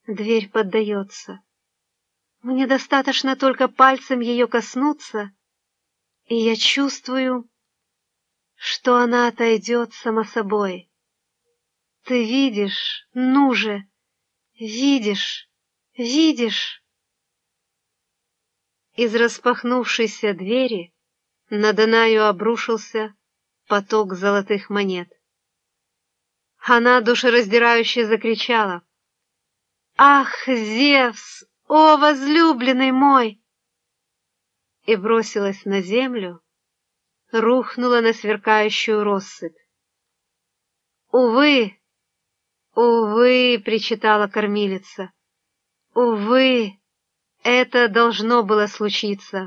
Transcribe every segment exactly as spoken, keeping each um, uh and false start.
Дверь поддается. Мне достаточно только пальцем ее коснуться, и я чувствую, что она отойдет само собой. Ты видишь, ну же, видишь, видишь. Из распахнувшейся двери на Данаю обрушился поток золотых монет. Она душераздирающе закричала: «Ах, Зевс, о, возлюбленный мой!» и бросилась на землю, рухнула на сверкающую россыпь. «Увы, увы!» — причитала кормилица. «Увы, это должно было случиться».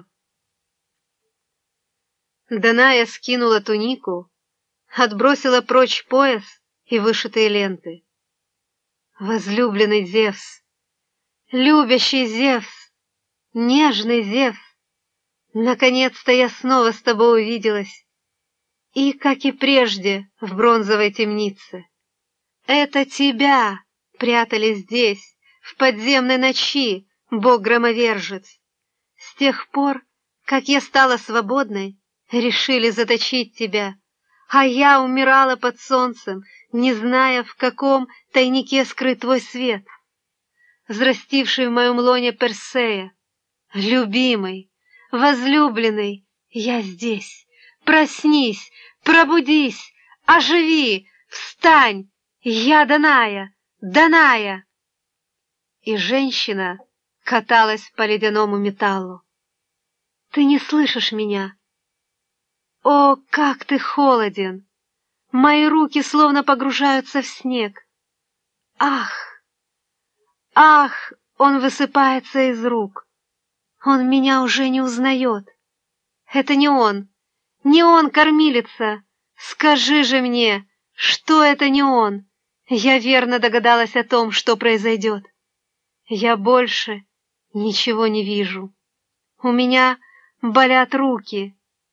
Даная скинула тунику, отбросила прочь пояс и вышитые ленты. «Возлюбленный Зевс, любящий Зевс, нежный Зевс, наконец-то я снова с тобой увиделась, и, как и прежде, в бронзовой темнице. Это тебя прятали здесь, в подземной ночи, бог-громовержец. С тех пор, как я стала свободной, решили заточить тебя, а я умирала под солнцем, не зная, в каком тайнике скрыт твой свет. Взрастивший в моем лоне Персея, любимый, возлюбленный, я здесь. Проснись, пробудись, оживи, встань, я Даная, Даная!» И женщина каталась по ледяному металлу. «Ты не слышишь меня? О, как ты холоден! Мои руки словно погружаются в снег. Ах, ах, он высыпается из рук. Он меня уже не узнает. Это не он, не он, кормилица. Скажи же мне, что это не он. Я верно догадалась о том, что произойдет. Я больше ничего не вижу. У меня болят руки».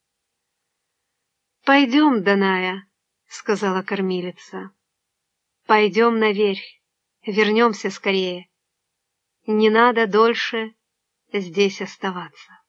«Пойдем, Даная», — сказала кормилица. «Пойдем наверх, вернемся скорее. Не надо дольше здесь оставаться».